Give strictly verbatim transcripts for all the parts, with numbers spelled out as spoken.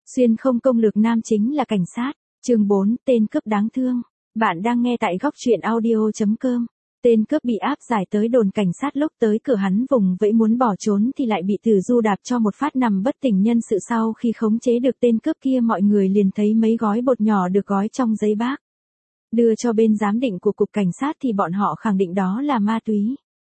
Xuyên không công lược nam chính là cảnh sát. Chương bốn, tên cướp đáng thương. Bạn đang nghe tại góc truyện audio chấm com. Tên cướp bị áp giải tới đồn cảnh sát, lúc tới cửa hắn vùng vẫy muốn bỏ trốn thì lại bị Từ Du đạp cho một phát nằm bất tỉnh nhân sự. Sau khi khống chế được tên cướp kia, mọi người liền thấy mấy gói bột nhỏ được gói trong giấy bác. Đưa cho bên giám định của cục cảnh sát thì bọn họ khẳng định đó là ma túy.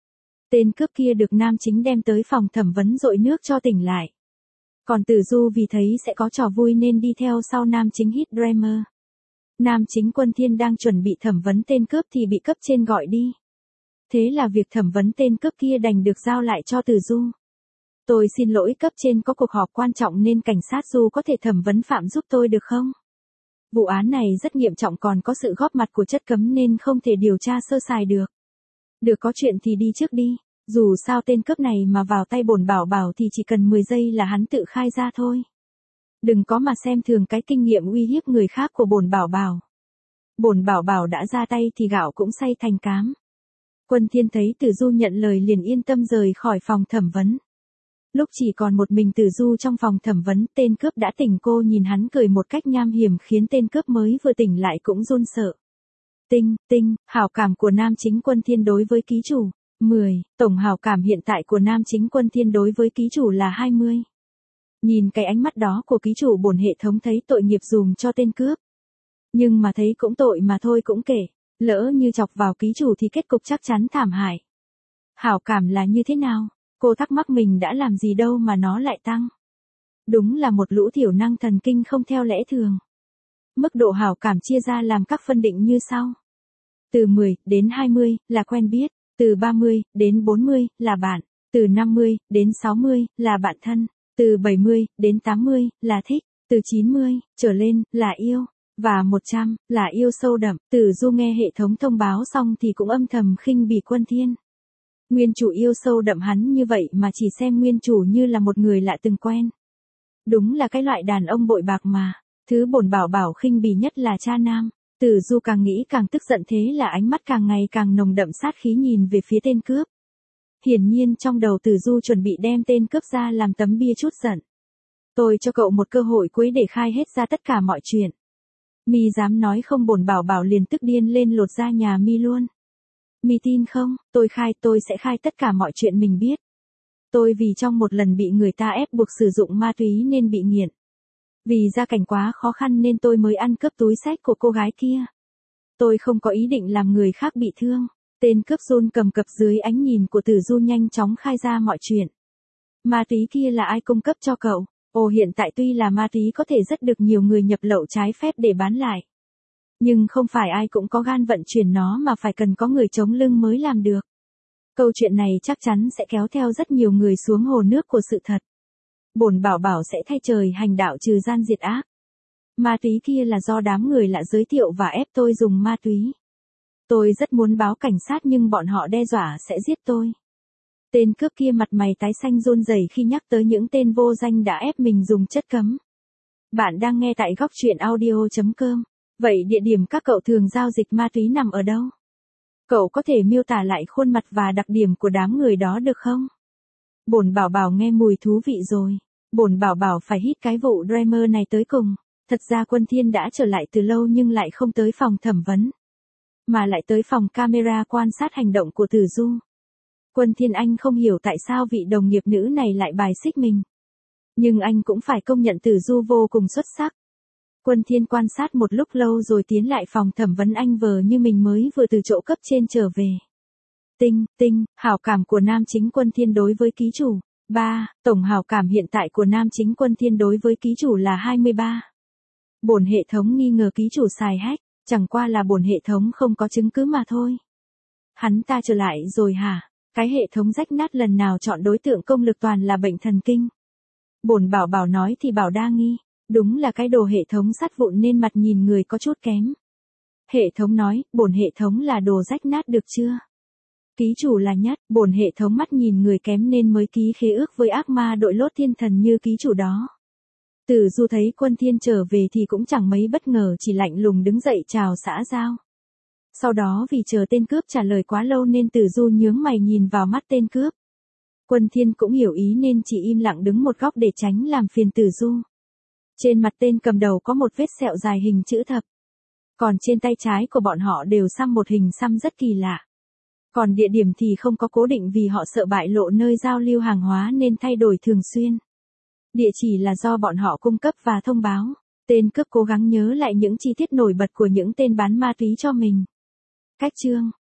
Tên cướp kia được nam chính đem tới phòng thẩm vấn dội nước cho tỉnh lại. Còn Từ Du vì thấy sẽ có trò vui nên đi theo sau nam chính hít Dreamer. Nam chính Quân Thiên đang chuẩn bị thẩm vấn tên cướp thì bị cấp trên gọi đi. Thế là việc thẩm vấn tên cướp kia đành được giao lại cho Từ Du. Tôi xin lỗi cấp trên, có cuộc họp quan trọng nên cảnh sát Du có thể thẩm vấn Phạm giúp tôi được không? Vụ án này rất nghiêm trọng, còn có sự góp mặt của chất cấm nên không thể điều tra sơ sài được. Được, có chuyện thì đi trước đi. Dù sao tên cướp này mà vào tay Bổn Bảo Bảo thì chỉ cần mười giây là hắn tự khai ra thôi. Đừng có mà xem thường cái kinh nghiệm uy hiếp người khác của Bổn Bảo Bảo. Bổn Bảo Bảo đã ra tay thì gạo cũng xay thành cám. Quân Thiên thấy Từ Du nhận lời liền yên tâm rời khỏi phòng thẩm vấn. Lúc chỉ còn một mình Từ Du trong phòng thẩm vấn, tên cướp đã tỉnh. Cô nhìn hắn cười một cách nham hiểm khiến tên cướp mới vừa tỉnh lại cũng run sợ. Tinh, tinh, hảo cảm của nam chính Quân Thiên đối với ký chủ, mười, tổng hảo cảm hiện tại của nam chính Quân Thiên đối với ký chủ là hai mươi. Nhìn cái ánh mắt đó của ký chủ, bổn hệ thống thấy tội nghiệp dùm cho tên cướp. Nhưng mà thấy cũng tội mà thôi cũng kể, lỡ như chọc vào ký chủ thì kết cục chắc chắn thảm hại. Hảo cảm là như thế nào? Cô thắc mắc mình đã làm gì đâu mà nó lại tăng. Đúng là một lũ thiểu năng thần kinh không theo lẽ thường. Mức độ hảo cảm chia ra làm các phân định như sau. Từ mười đến hai mươi là quen biết, từ ba mươi đến bốn mươi là bạn, từ năm mươi đến sáu mươi là bạn thân, từ bảy mươi đến tám mươi là thích, từ chín mươi trở lên là yêu, và một trăm là yêu sâu đậm. Từ Du nghe hệ thống thông báo xong thì cũng âm thầm khinh bỉ Quân Thiên. Nguyên chủ yêu sâu đậm hắn như vậy mà chỉ xem nguyên chủ như là một người lạ từng quen. Đúng là cái loại đàn ông bội bạc mà. Thứ Bổn Bảo Bảo khinh bỉ nhất là cha nam. Từ Du càng nghĩ càng tức giận, thế là ánh mắt càng ngày càng nồng đậm sát khí nhìn về phía tên cướp. Hiển nhiên trong đầu Từ Du chuẩn bị đem tên cướp ra làm tấm bia trút giận. Tôi cho cậu một cơ hội cuối để khai hết ra tất cả mọi chuyện. Mi dám nói không? Bổn Bảo Bảo liền tức điên lên lột da nhà Mi luôn. Mi tin không? Tôi khai, tôi sẽ khai tất cả mọi chuyện mình biết. Tôi vì trong một lần bị người ta ép buộc sử dụng ma túy nên bị nghiện. Vì gia cảnh quá khó khăn nên tôi mới ăn cướp túi xách của cô gái kia. Tôi không có ý định làm người khác bị thương. Tên cướp run cầm cập dưới ánh nhìn của Từ Du nhanh chóng khai ra mọi chuyện. Ma túy kia là ai cung cấp cho cậu? Ồ, hiện tại tuy là ma túy có thể rất được nhiều người nhập lậu trái phép để bán lại. Nhưng không phải ai cũng có gan vận chuyển nó mà phải cần có người chống lưng mới làm được. Câu chuyện này chắc chắn sẽ kéo theo rất nhiều người xuống hồ nước của sự thật. Bổn Bảo Bảo sẽ thay trời hành đạo trừ gian diệt ác. Ma túy kia là do đám người lạ giới thiệu và ép tôi dùng ma túy. Tôi rất muốn báo cảnh sát nhưng bọn họ đe dọa sẽ giết tôi. Tên cướp kia mặt mày tái xanh run rẩy khi nhắc tới những tên vô danh đã ép mình dùng chất cấm. Bạn đang nghe tại góc truyện audio chấm com. Vậy địa điểm các cậu thường giao dịch ma túy nằm ở đâu? Cậu có thể miêu tả lại khuôn mặt và đặc điểm của đám người đó được không? Bổn Bảo Bảo nghe mùi thú vị rồi. Bổn Bảo Bảo phải hít cái vụ Dreamer này tới cùng. Thật ra Quân Thiên đã trở lại từ lâu nhưng lại không tới phòng thẩm vấn, mà lại tới phòng camera quan sát hành động của Từ Du. Quân Thiên anh không hiểu tại sao vị đồng nghiệp nữ này lại bài xích mình. Nhưng anh cũng phải công nhận Từ Du vô cùng xuất sắc. Quân Thiên quan sát một lúc lâu rồi tiến lại phòng thẩm vấn, anh vờ như mình mới vừa từ chỗ cấp trên trở về. Tinh, tinh, hảo cảm của nam chính Quân Thiên đối với ký chủ, ba, tổng hảo cảm hiện tại của nam chính Quân Thiên đối với ký chủ là hai mươi ba. Bổn hệ thống nghi ngờ ký chủ xài hack, chẳng qua là bổn hệ thống không có chứng cứ mà thôi. Hắn ta trở lại rồi hả? Cái hệ thống rách nát lần nào chọn đối tượng công lực toàn là bệnh thần kinh. Bổn Bảo Bảo nói thì bảo đa nghi, đúng là cái đồ hệ thống sắt vụn nên mặt nhìn người có chút kém. Hệ thống nói, bổn hệ thống là đồ rách nát được chưa? Ký chủ là nhất, bổn hệ thống mắt nhìn người kém nên mới ký khế ước với ác ma đội lốt thiên thần như ký chủ đó. Từ Du thấy Quân Thiên trở về thì cũng chẳng mấy bất ngờ, chỉ lạnh lùng đứng dậy chào xã giao. Sau đó vì chờ tên cướp trả lời quá lâu nên Từ Du nhướng mày nhìn vào mắt tên cướp. Quân Thiên cũng hiểu ý nên chỉ im lặng đứng một góc để tránh làm phiền Từ Du. Trên mặt tên cầm đầu có một vết sẹo dài hình chữ thập. Còn trên tay trái của bọn họ đều xăm một hình xăm rất kỳ lạ. Còn địa điểm thì không có cố định vì họ sợ bại lộ nơi giao lưu hàng hóa nên thay đổi thường xuyên. Địa chỉ là do bọn họ cung cấp và thông báo. Tên cướp cố gắng nhớ lại những chi tiết nổi bật của những tên bán ma túy cho mình. Cách chương